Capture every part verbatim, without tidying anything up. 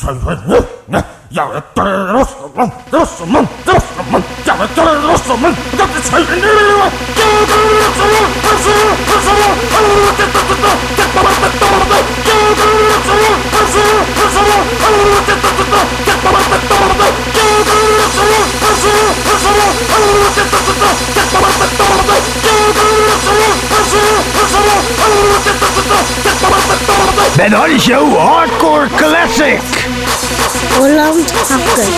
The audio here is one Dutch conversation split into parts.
Ja, het Rosselman, Rosselman, Rosselman. Ja, het Rosselman, dat is heel nieuw. Ja, het Rosselman, Rosselman, Rosselman. Ben Hardy Show Hardcore Classic. Holland Hakken.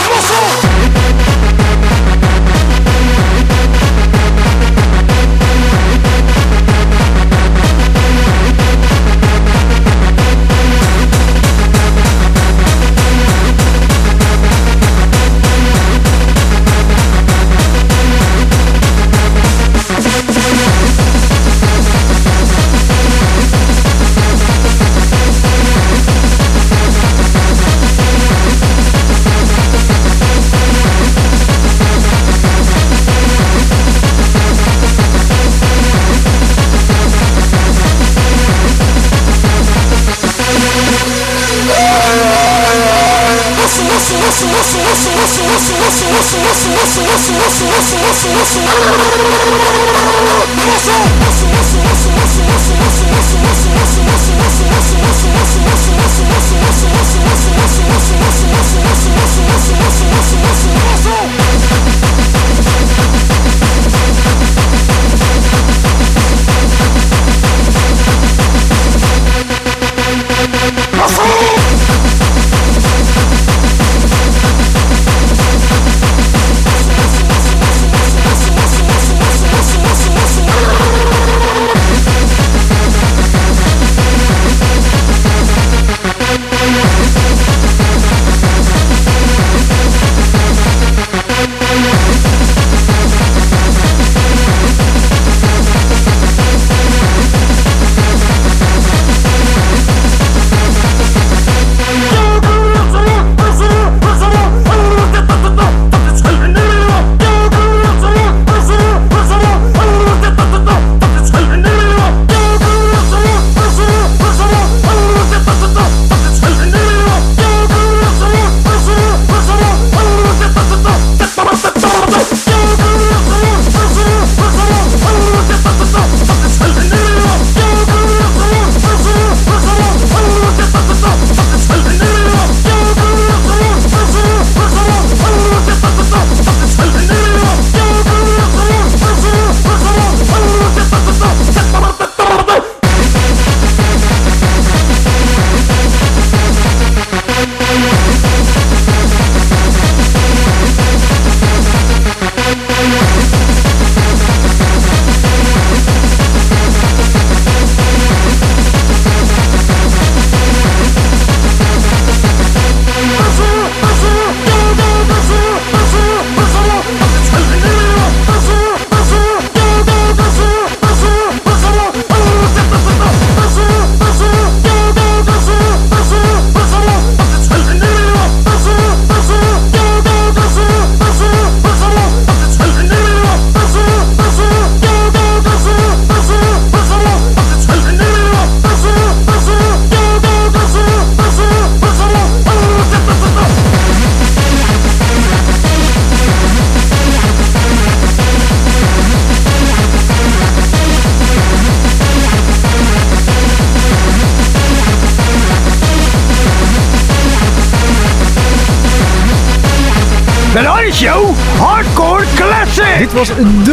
Ben Hardy Show Hardcore Classic. Dit was de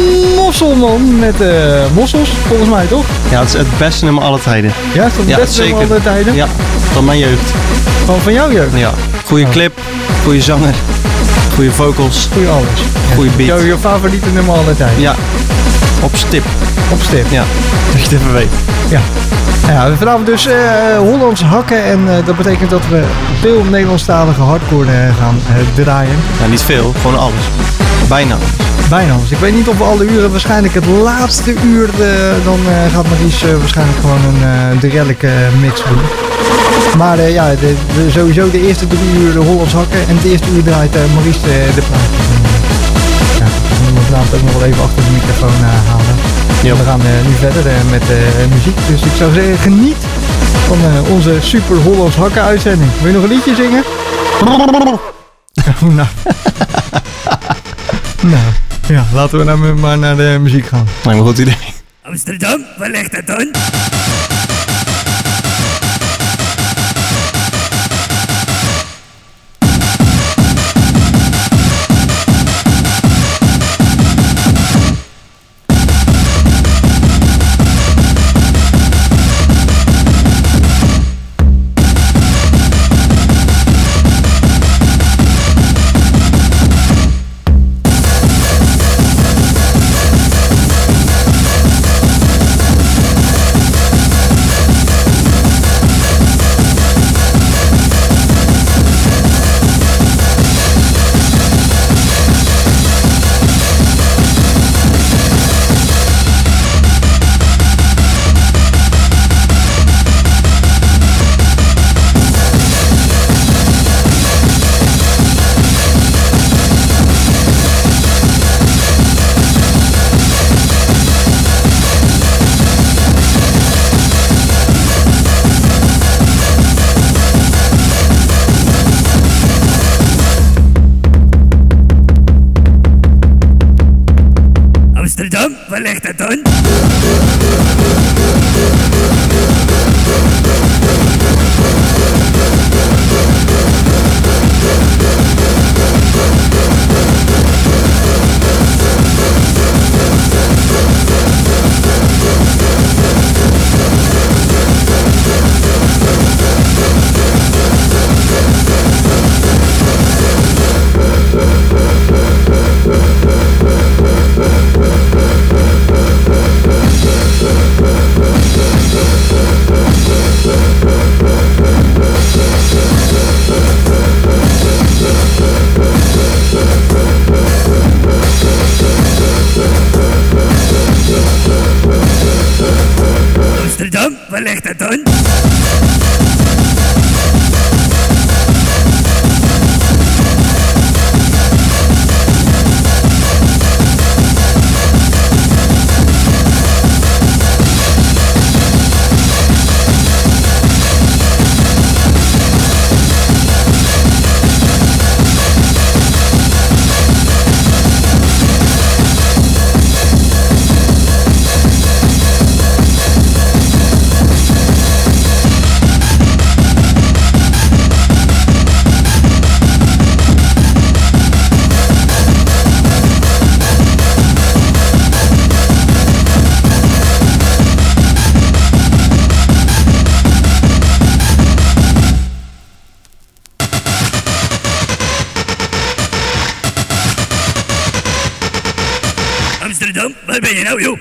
Mosselman met uh, mossels, volgens mij toch? Ja, het is het beste nummer alle tijden. Ja, is dat het Ja, beste zeker. nummer alle tijden? Ja, van mijn jeugd. Van, van jouw jeugd? Ja. Goeie clip, goede zanger, goede vocals, Goeie alles. goede beat. Jouw, jouw favoriete nummer alle tijden? Ja, op stip. Op stip? Ja, dat je het even weet. Ja. Ja, vanavond dus uh, Hollands hakken en uh, dat betekent dat we veel Nederlandstalige hardcore uh, gaan uh, draaien. Nou, niet veel, gewoon alles. Bijna. Bijna alles. Ik weet niet of we alle uren, waarschijnlijk het laatste uur, uh, dan uh, gaat Maries uh, waarschijnlijk gewoon een uh, derelijke uh, mix doen. Maar uh, ja, de, de, sowieso de eerste drie uur de Hollands hakken en het eerste uur draait uh, Maries uh, de plaat. Ja, we moeten vanavond ook nog wel even achter de microfoon uh, halen. Yep. We gaan uh, nu verder uh, met uh, muziek, dus ik zou zeggen geniet Van uh, onze Super Hollands Hakken uitzending. Wil je nog een liedje zingen? Oh, nou. Nou, ja, laten we nou maar naar de muziek gaan. Lijkt me een goed idee. Amsterdam, waar ligt het dan? Amsterdam, waar ligt het dan? Amsterdam, waar ligt het dan? Amsterdam, waar ben je nou, joh?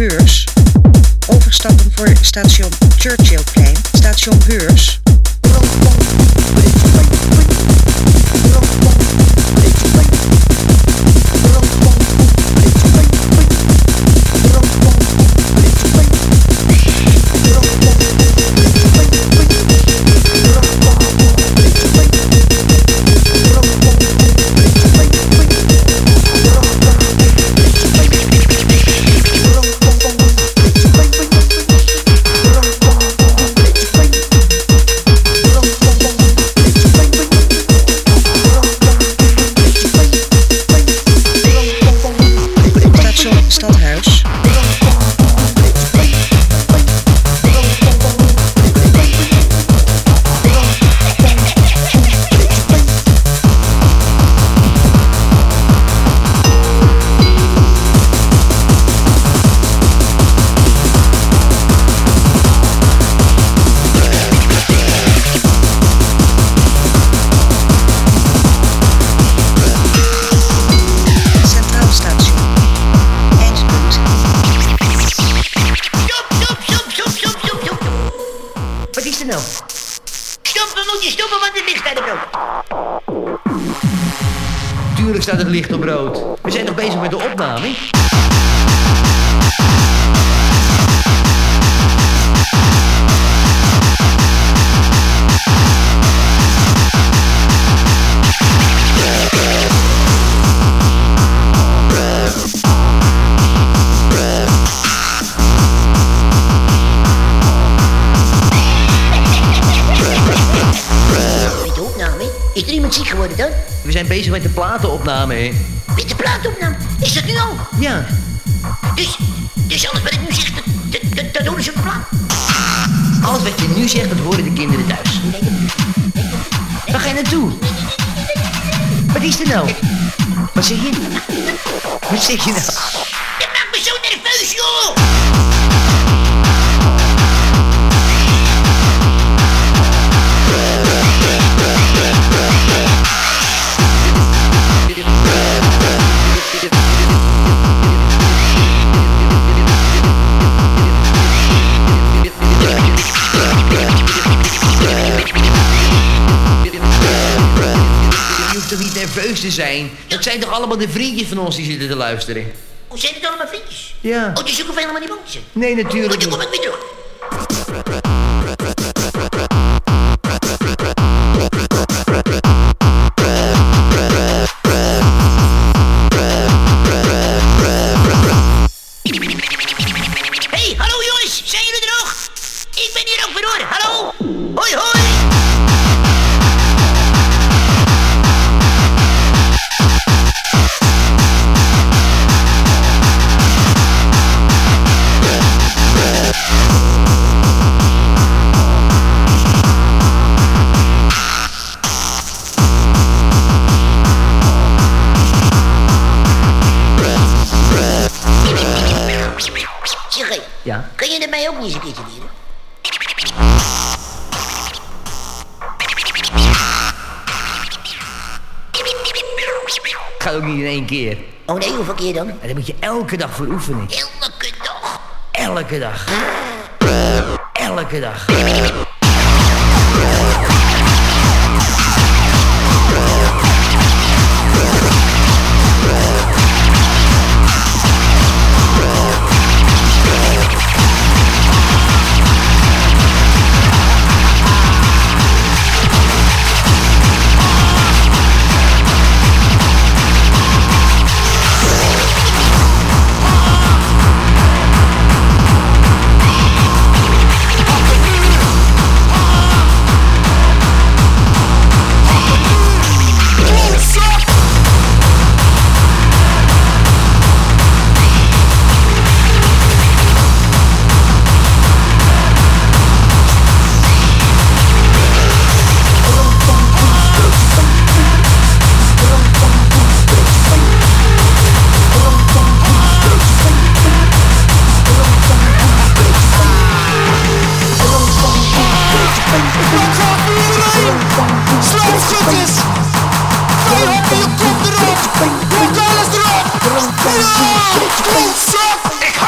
Beurs. Overstappen voor station Churchillplein, station Beurs. Stadhuis. Tuurlijk staat het licht op rood. We zijn nog bezig met de opname. Is er iemand ziek geworden dan? We zijn bezig met de platenopname, hè? Met de platenopname? Is dat nu al? Ja. Dus, dus alles wat ik nu zeg, dat, dat, dat, dat horen ze op de plaat? Alles wat je nu zegt, dat horen de kinderen thuis. Nee, nee, nee. Waar ga je naartoe? Wat is er nou? Wat zeg je? Wat zeg je nou? Je maakt me zo nerveus, joh! Toch niet nerveus te zijn? Dat zijn toch allemaal de vriendjes van ons die zitten te luisteren? Hoe zijn het allemaal vriendjes? Ja. Oh, dus ik hoef helemaal niet bang te zijn? Nee, natuurlijk niet. niet. Dan kom ik weer terug. Hey, hallo jongens, zijn jullie er nog? Ik ben hier ook weer hoor, hallo? Hoi, hoi! Ja? Kan je er mij ook niet eens een keertje leren? Gaat ook niet in één keer. Oh nee, hoeveel keer dan? En daar moet je elke dag voor oefenen. Elke dag? Elke dag. Elke dag.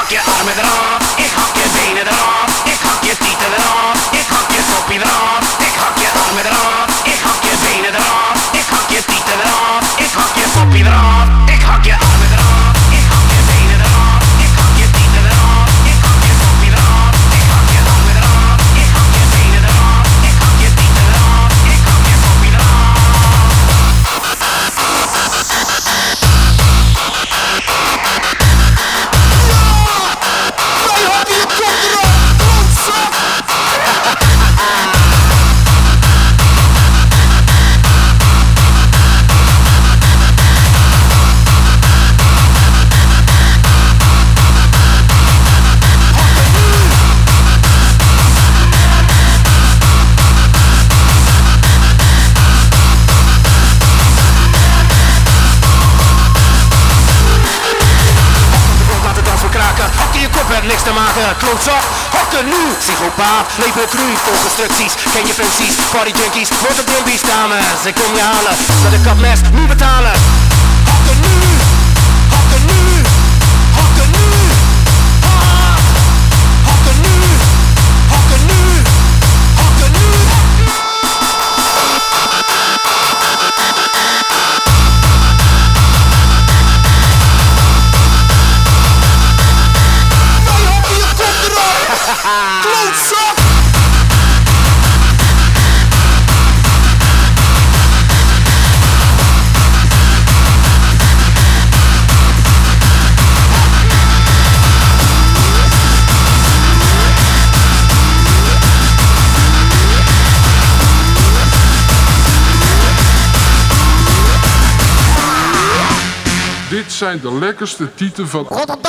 hak je armen eraf, ik hak je benen eraf, ik hak je tieten eraf, ik hak je koppie eraf, ik hak je armen eraf, ik hak je benen eraf, ik hak je tieten eraf, ik hak je koppie eraf, ik hak je armen eraf, ik hak je benen eraf, ik hak je tieten eraf, ik hak je koppie eraf, ik hak je armen eraf, ik hak je benen eraf, ik hak je tieten eraf, ik hak je koppie eraf. Niks te maken, klootzak, hokken nu, psychopaat, leven cru, vol constructies, ken je functies, party junkies, motor brumbies, dames, ik kom je halen, naar de kapmes, nu betalen, hokken nu, hokken nu, hokken nu, ha, hokken nu, hokken nu, hokken nu. Klootzak! Dit zijn de lekkerste tieten van Rotterdam!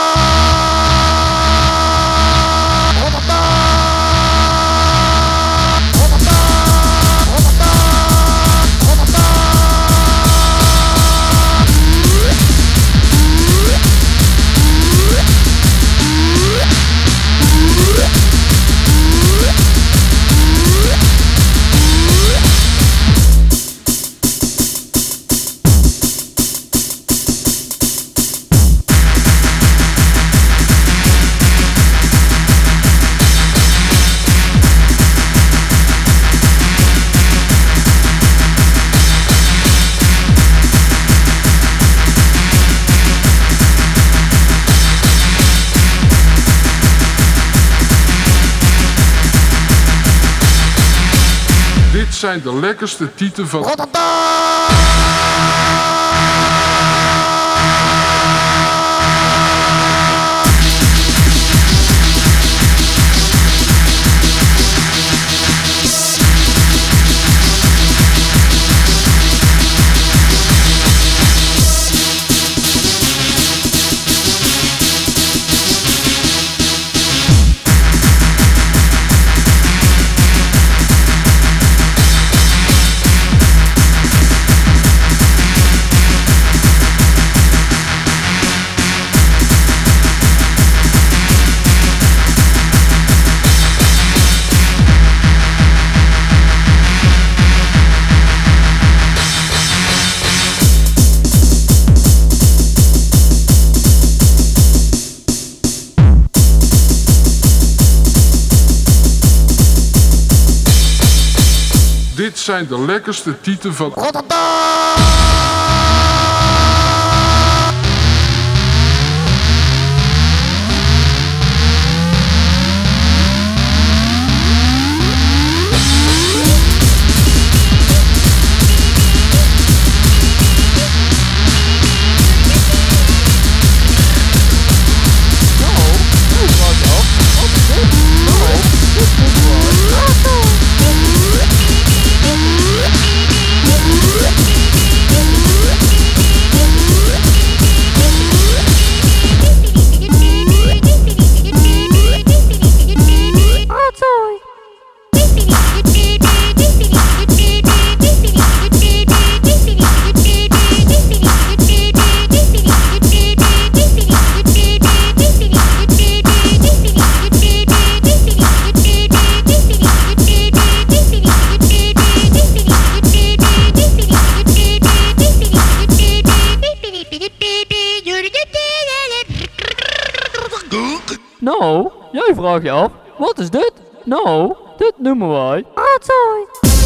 Dit zijn de lekkerste tieten van Rotterdam! Dit zijn de lekkerste tieten van Rotterdam! Thank you. Nou, jij vraagt je af, wat is dit? Nou, dit noemen wij rotzooi.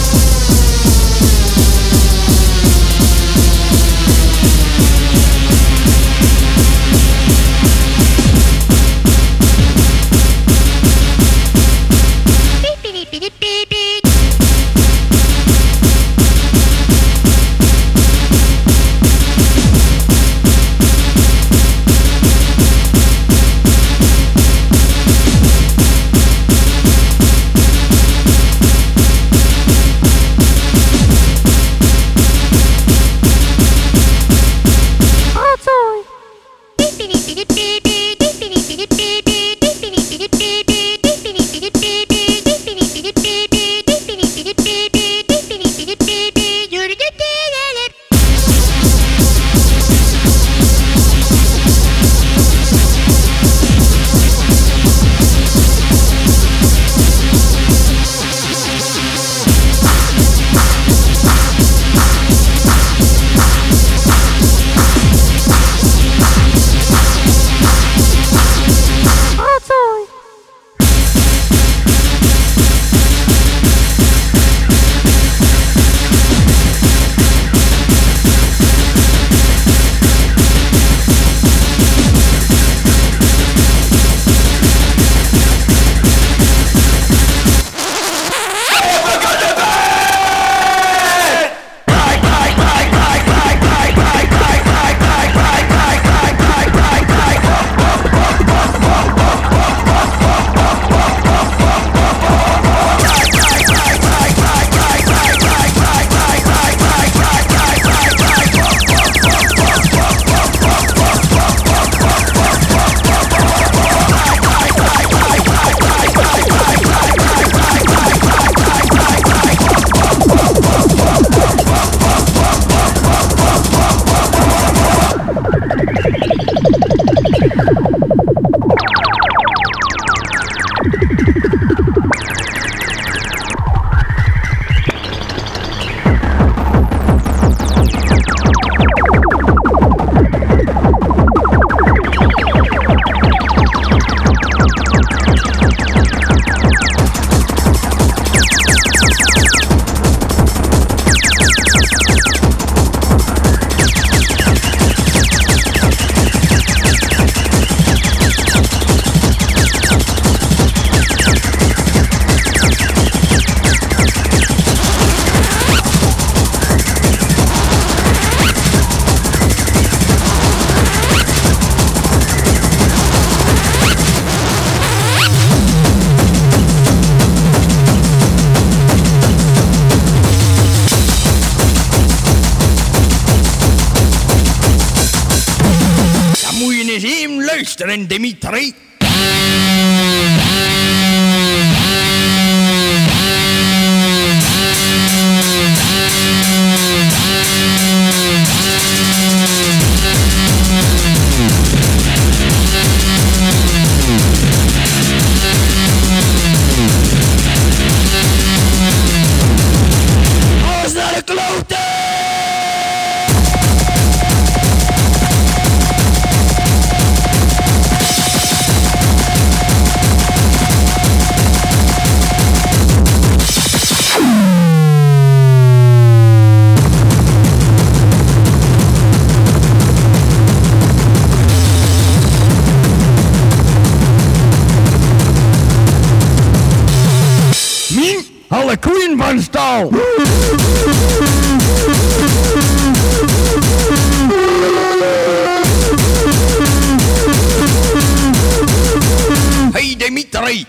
luisteren, Dimitri. Alles naar de klote! Alle koeien van stal! Hey Dimitri!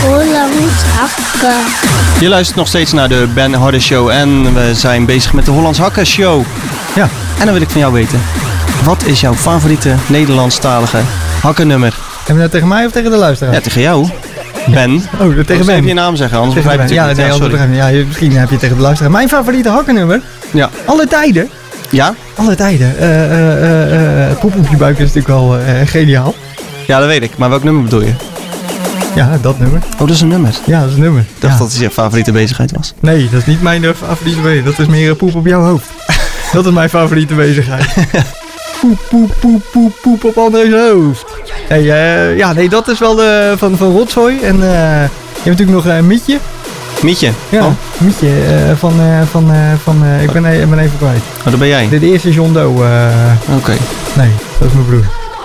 Hollands Hakken. Je luistert nog steeds naar de Ben Harder Show en we zijn bezig met de Hollands Hakken Show. Ja. En dan wil ik van jou weten, wat is jouw favoriete Nederlandstalige hakkennummer? Hebben we dat tegen mij of tegen de luisteraar? Ja, tegen jou. Ben. Oh, tegen Ben. Even je naam zeggen, anders tegen begrijp je ja, het nee, niet. Ja, anders sorry. begrijp je. Ja, je- misschien heb je tegen de luisteraar. Mijn favoriete hakkennummer? Ja. Alle tijden? Ja? Alle tijden. Eh, eh, eh, eh, Poep op je buik is natuurlijk wel eh, geniaal. Ja, dat weet ik. Maar welk nummer bedoel je? Ja, dat nummer. Oh, dat is een nummer. Ja, dat is een nummer. Ik dacht Ja. dat het je favoriete bezigheid was. Nee, dat is niet mijn eh, favoriete bezigheid. Dat is meer eh, poep op jouw hoofd. Dat is mijn favoriete bezigheid. Poep, poep, poep, poep, poep op André's hoofd. Hey, eh, ja, nee, dat is wel de, van, van Rotzooi. En eh, je hebt natuurlijk nog een Mietje. Mietje? Ja, Oh, Mietje eh, van, eh, van, eh, van eh, ik ben, e- ik ben even kwijt. oh, dat ben jij. De, de eerste John Doe. eh, Oké. nee, dat is mijn broer.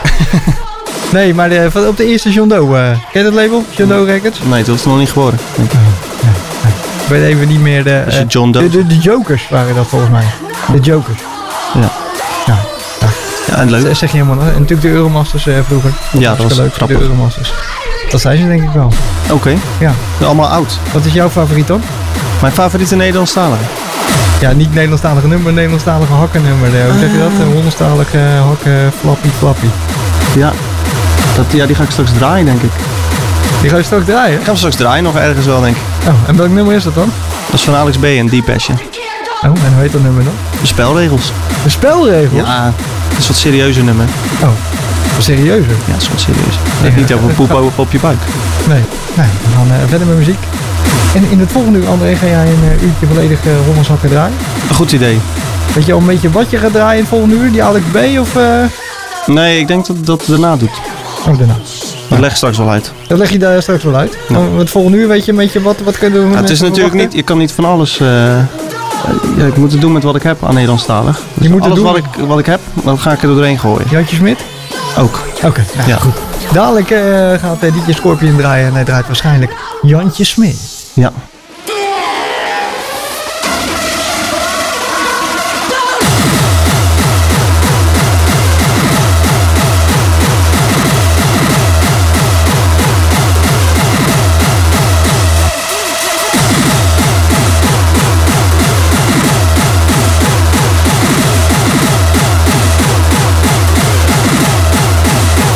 Nee, maar de, van, op de eerste John Doe. eh, ken je dat label? John Doe Records? Nee, toen was het nog niet geboren. Denk ik. Ik weet even niet meer de... Is het eh, John Doe? de, de, de Jokers waren dat volgens mij. De Jokers. Ja. Ja. Ja, en leuk. Dat zeg je helemaal. En natuurlijk de Euromasters eh, vroeger. Ja, dat was hartstikke leuk. grappig. De Euromasters. Dat zijn ze denk ik wel. Oké. Ja. Allemaal oud. Wat is jouw favoriet dan? Mijn favoriete Nederlandstalige? Ja, niet Nederlandstalige nummer, Nederlandstalige hakkennummer. Eh, Hoe zeg je dat? Een Hollandstalige uh, hakken, flappie, flappie. Ja. Dat, ja, die ga ik straks draaien, denk ik. Die ga je straks draaien? Ik ga hem straks draaien, nog ergens wel, denk ik. Oh, en welk nummer is dat dan? Dat is van Alex B. en Deep Passion. Oh, en hoe heet dat nummer dan? De spelregels. De spelregel? Ja, dat is wat serieuzer nummer. Oh, serieuzer? Ja, dat is wat serieus. Ja, niet ja, over ja. poep op, op je buik. Nee. Nee, we gaan uh, verder met muziek. En in het volgende uur, André, ga jij een uh, uurtje volledig uh, Hollands hakken draaien? Een goed idee. Weet je al een beetje wat je gaat draaien in het volgende uur? Die Alex B of... Uh... Nee, ik denk dat dat het daarna doet. Oh, daarna. Dat leg ik straks wel uit. Dat leg je daar straks wel uit. Ja. Oh, het volgende uur weet je een beetje wat, wat kunnen we Ja, het is natuurlijk niet, je kan niet van alles... uh, ja, ik moet het doen met wat ik heb aan Nederlandstalig. Dus Je moet het alles doen wat ik, wat ik heb, dan ga ik er doorheen gooien. Jantje Smit? Ook. Oké, okay, nou, Ja. goed. Dadelijk uh, gaat uh, D J Scorpion draaien en hij draait waarschijnlijk Jantje Smit. Ja.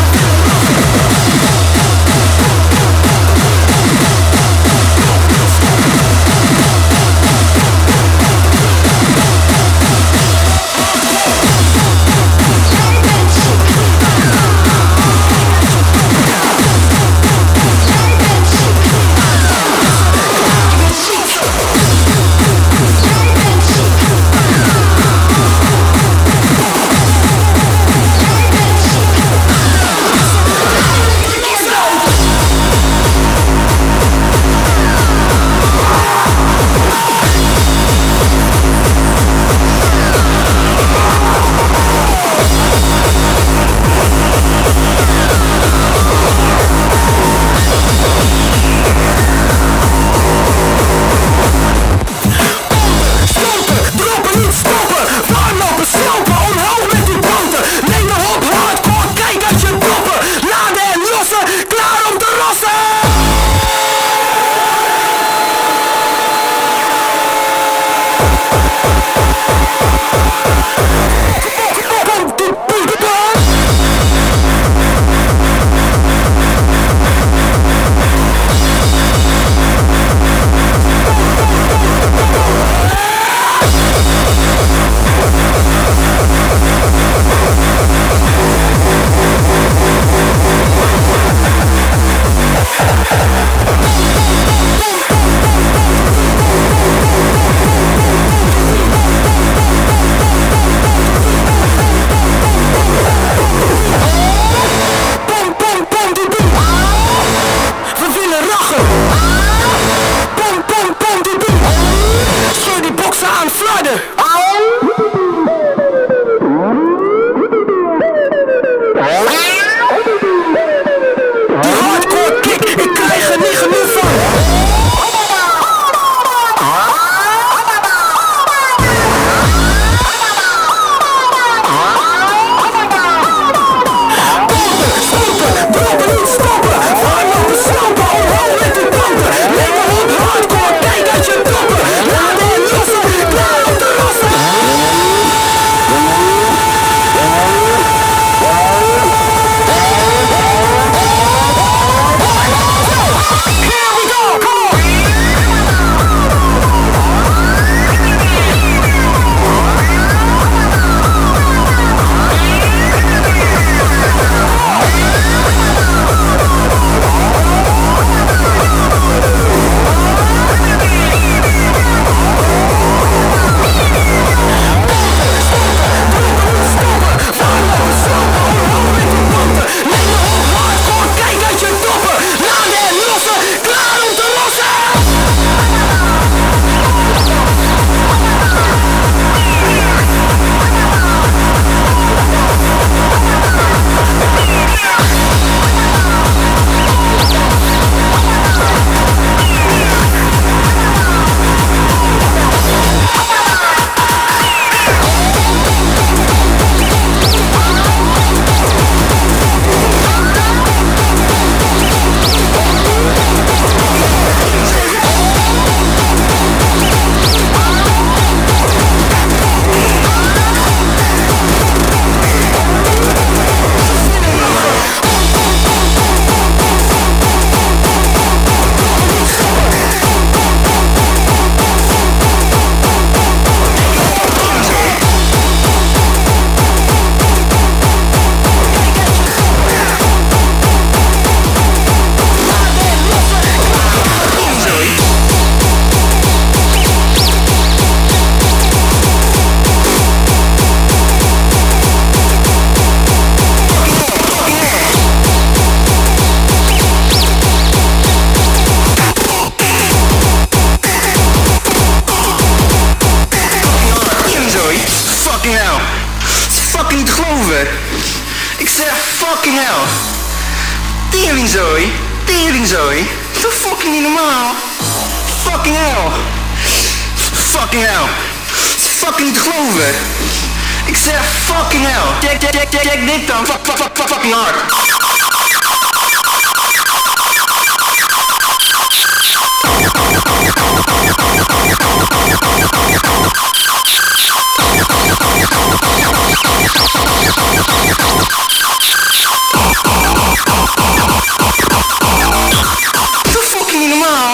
We'll be right back. fucking hell. Teringzooi. Teringzooi. Doe fucking niet normaal. Fucking hell. Fucking hell. Het is fucking niet te geloven. Ik zeg fucking hell. Check, check, check, check, check dit dan. Fuck, fuck, fuck, fuck, fucking hard. Doe fucking niet normaal.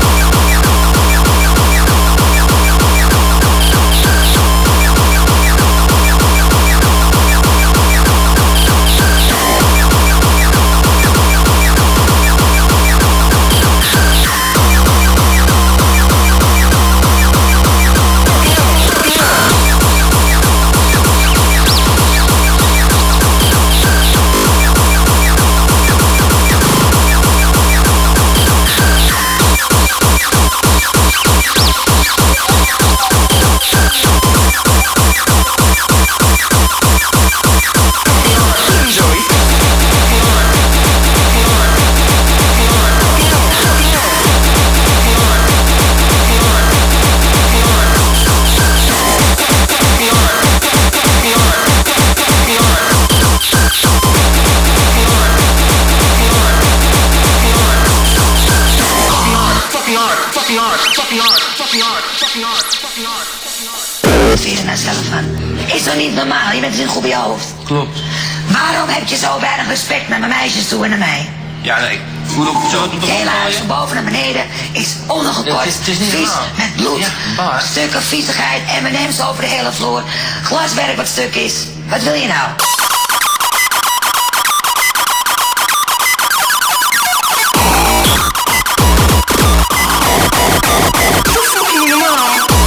Wat vind je er nou zelf van? Is toch niet normaal? Je bent in goed bij je hoofd. Klopt. Waarom heb je zo weinig respect naar mijn meisjes toe en naar mij? Ja, nee. Moet op zo Het hele huis van boven naar beneden is ondergekort. Ja, het is- het is niet vies, normaal. met bloed, Ja, waar? stukken viezigheid, M en M's over de hele vloer. Glaswerk wat stuk is. Wat wil je nou? Doe fucking niet normaal.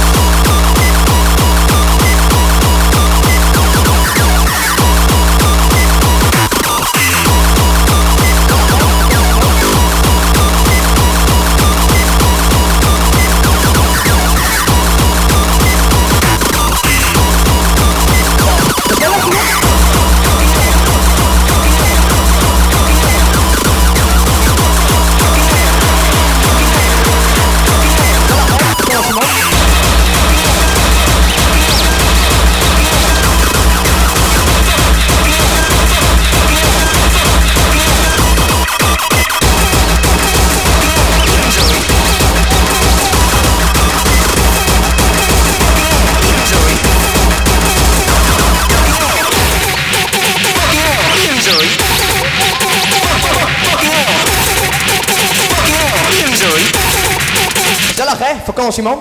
Gezellig hè, vakantie man.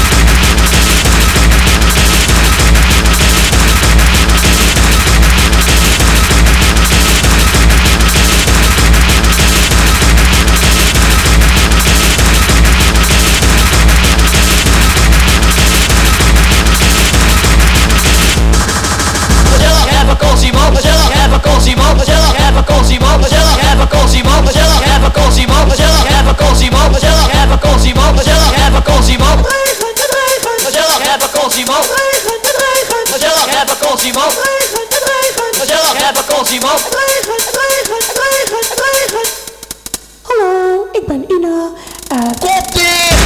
Gezellig, hè, vakantie man. Gezellig, hè, vakantie man. Gezellig, hè, vakantie man. Gezellig, hè, vakantie man. Gezellig, hè, vakantie man. Gezellig, hè, vakantie man. Gezellig, hè, vakantie man. Gezellig, hè, vakantie man. Gezellig, hè, vakantie man. Gezellig, hè, vakantie man. Gezellig, hè, vakantie man. Hallo, ik ben Ina. Uh, Kop dicht!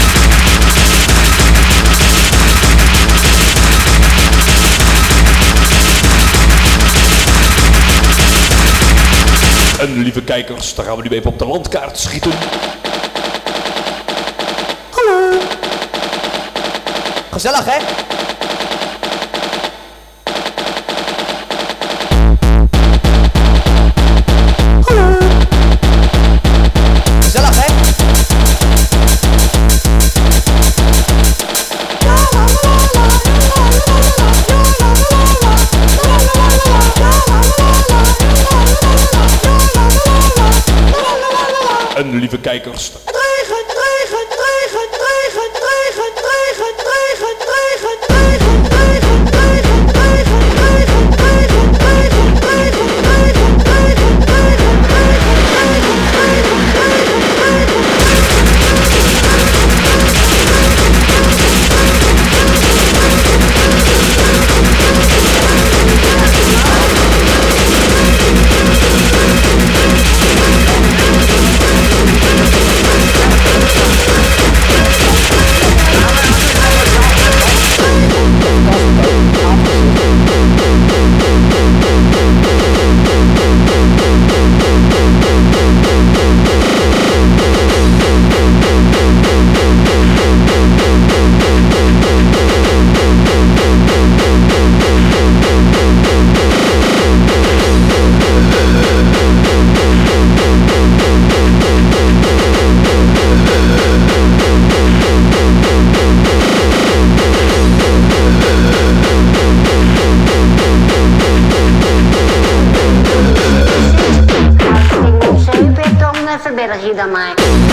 En lieve kijkers, daar gaan we nu even op de landkaart schieten. Hallo. Gezellig hè? Hallo. Gezellig hè? En lieve kijkers. dan maar.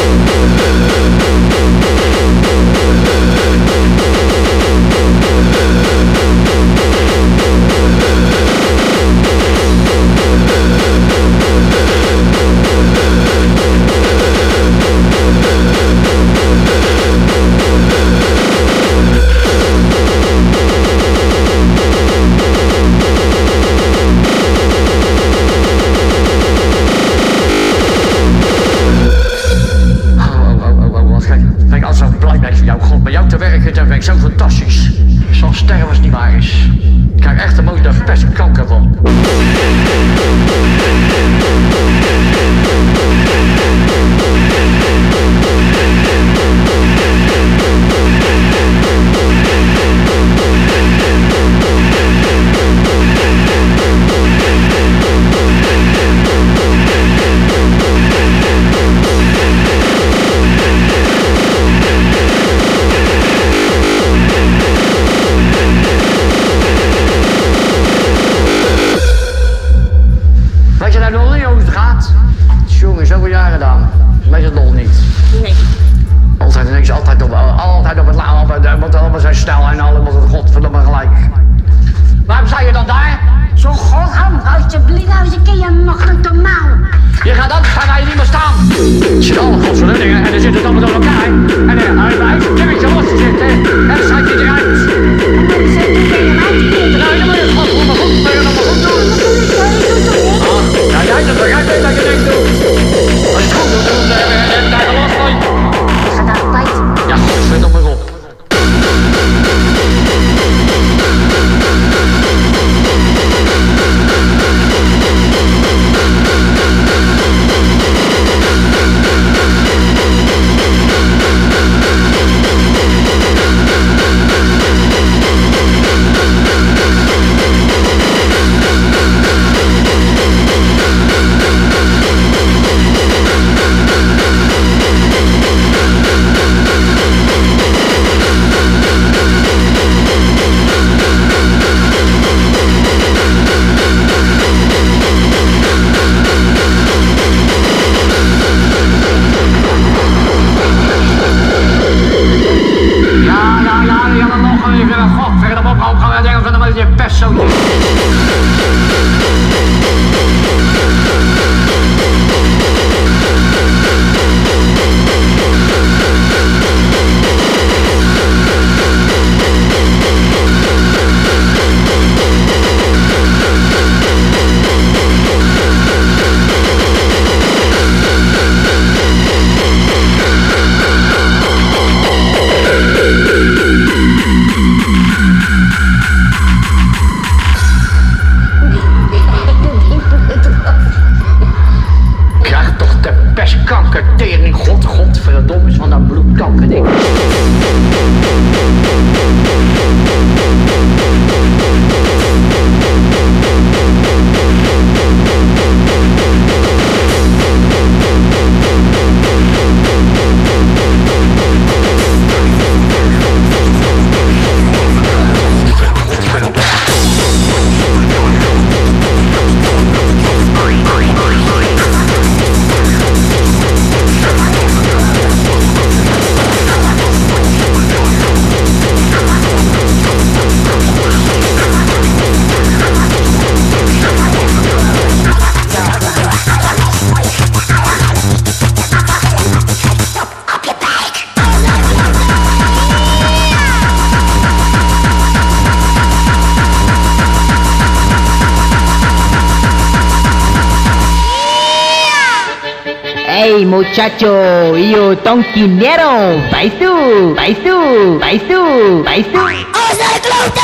Bij jou te werken, dat vind ik zo fantastisch. Zo'n sterren was niet waar is. Ik krijg echt de motor best kanker van. Weet je nou nog niet hoe het gaat? Jongen, zoveel jaar gedaan. Weet je het nog niet? Nee. Altijd niks, altijd op, altijd op het laag, want allemaal zijn snel en allemaal het godverdomme gelijk. Waarom sta je dan daar? Zo godham, alsjeblieft, nou eens een keer nog niet normaal. Je gaat anders gaan waar je niet meer staan. Er zitten alle godverdomme dingen en dan zit het allemaal door elkaar. En dan hij is een kerkje los te zitten en dan staat je eruit. Dan zet je eruit. Nou, je moet het godverdomme goed, moet je het allemaal goed doen. Ja, jij doet het, jij weet dat je niks doet. Als je het goed doet, dan heb je daar last van. Is dat altijd? Ja, godverdomme op. Hey muchacho, yo tonquinero, vais tú, vais tú, vais tú, vais tú. ¡Vamos a kloten!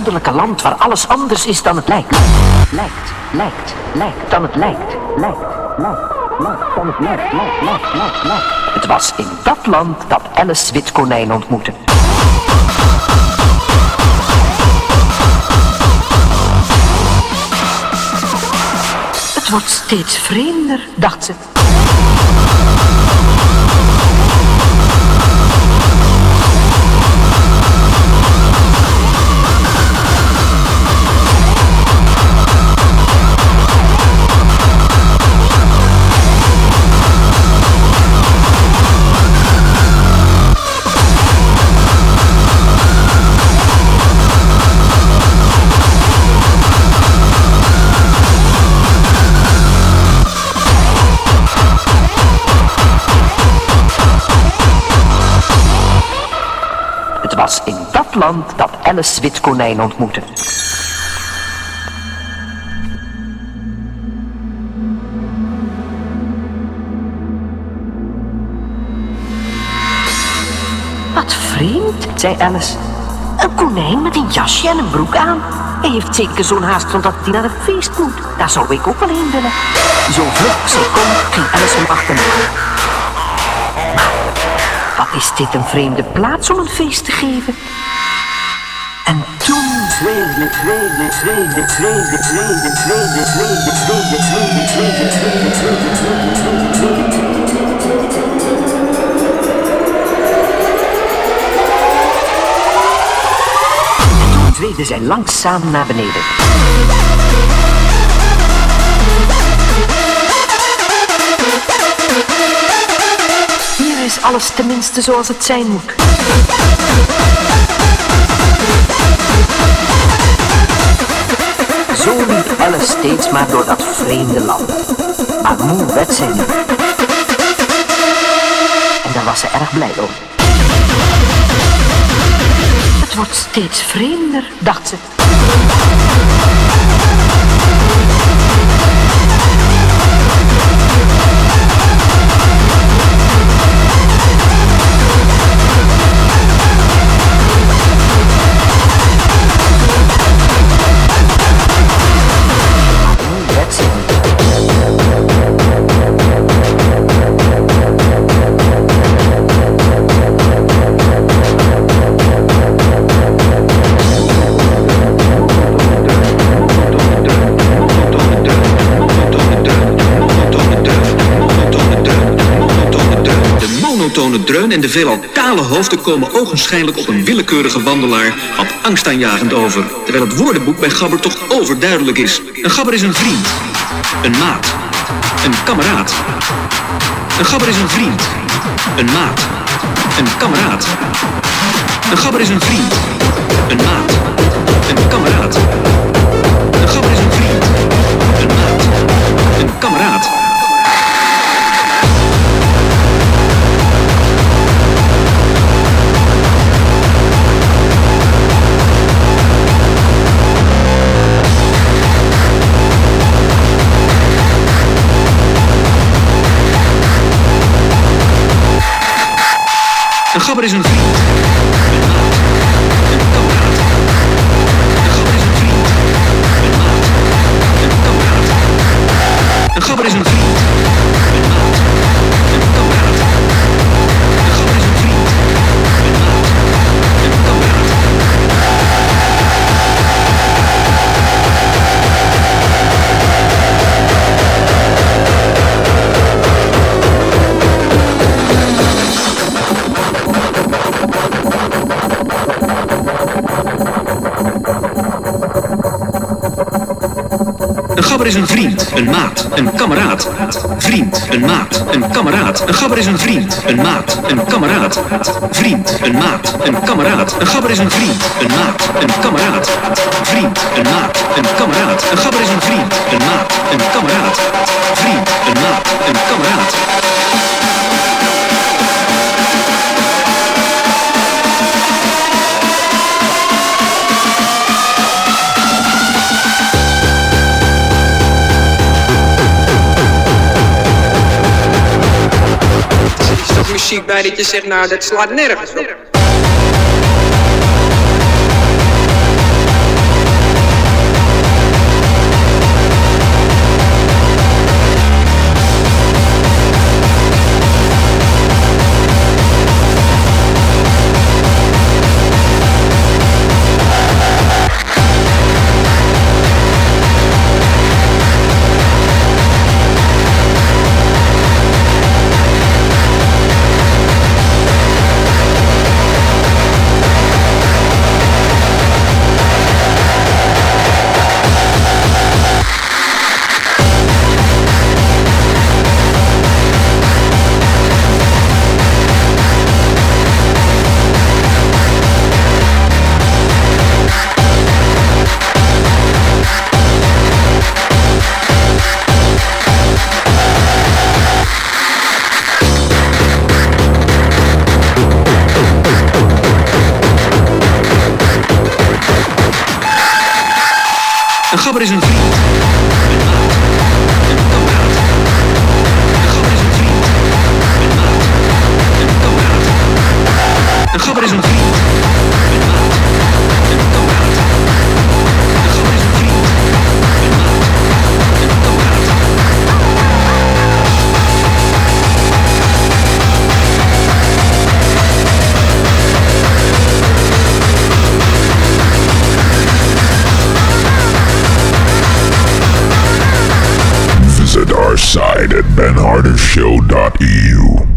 wonderlijke land waar alles anders is dan het lijkt. Lijkt, lijkt, lijkt, dan het lijkt. Lijkt, lijkt, lijkt, dan het lijkt, lijkt, lijkt, lijkt, lijkt. Het was in dat land dat Alice Witkonijn ontmoette. Het wordt steeds vreemder, dacht ze. Het was in dat land dat Alice Witkonijn ontmoette. Wat vreemd, zei Alice. Een konijn met een jasje en een broek aan. Hij heeft zeker zo'n haast omdat hij naar een feest moet. Daar zou ik ook wel heen willen. Zo vlug zij kon, ging Alice hem achterna. Wat is dit een vreemde plaats om een feest te geven? En toen zweefde, zweefde, zweefde, zweefde, zweefde, zweefde, zweefde, zweefde, zweefde, zweefde, zweefde, zweefde, zweefde. En toen zweefde zij langzaam naar beneden. Hier is alles tenminste zoals het zijn moet. Zo liep Alice steeds maar door dat vreemde land. Maar moe werd zij niet. En daar was ze erg blij om. Het wordt steeds vreemder, dacht ze. monotone dreun en de veelal kale hoofden komen ogenschijnlijk op een willekeurige wandelaar op angstaanjagend over. Terwijl het woordenboek bij Gabber toch overduidelijk is. Een Gabber is een vriend, een maat, een kameraad. Een Gabber is een vriend, een maat, een kameraad. Een Gabber is een vriend, een maat, een kameraad. Een Gabber is een vriend, een maat, een kameraad. Een Gabber is een vriend, een maat, een kameraad. Een Gabber is een vriend, een maat, een kameraad. Een Gabber is een vriend, een maat, een kameraad. Een Gabber is een vriend, een maat, een kameraad. Een Gabber is een vriend, een maat, een kameraad. Vriend, een maat, een kameraad. Een Gabber is een vriend, een maat, een kameraad. Vriend, een maat, een kameraad. Een Gabber is een vriend, een maat, een kameraad. Vriend, een maat, een kameraad. Een Gabber is een vriend, een maat, een kameraad. Vriend, een maat, een kameraad. Muziek bij dat je zegt, nou dat slaat nergens op. gabber is een vriend. Een maat. Een kameraad. Een gabber is een vriend. Een maat. Een kameraad. Een gabber is een vriend. Een maat. Een kameraad. Een gabber is een vriend. Een maat. Een kameraad. Visit our site at ben harder show dot e u.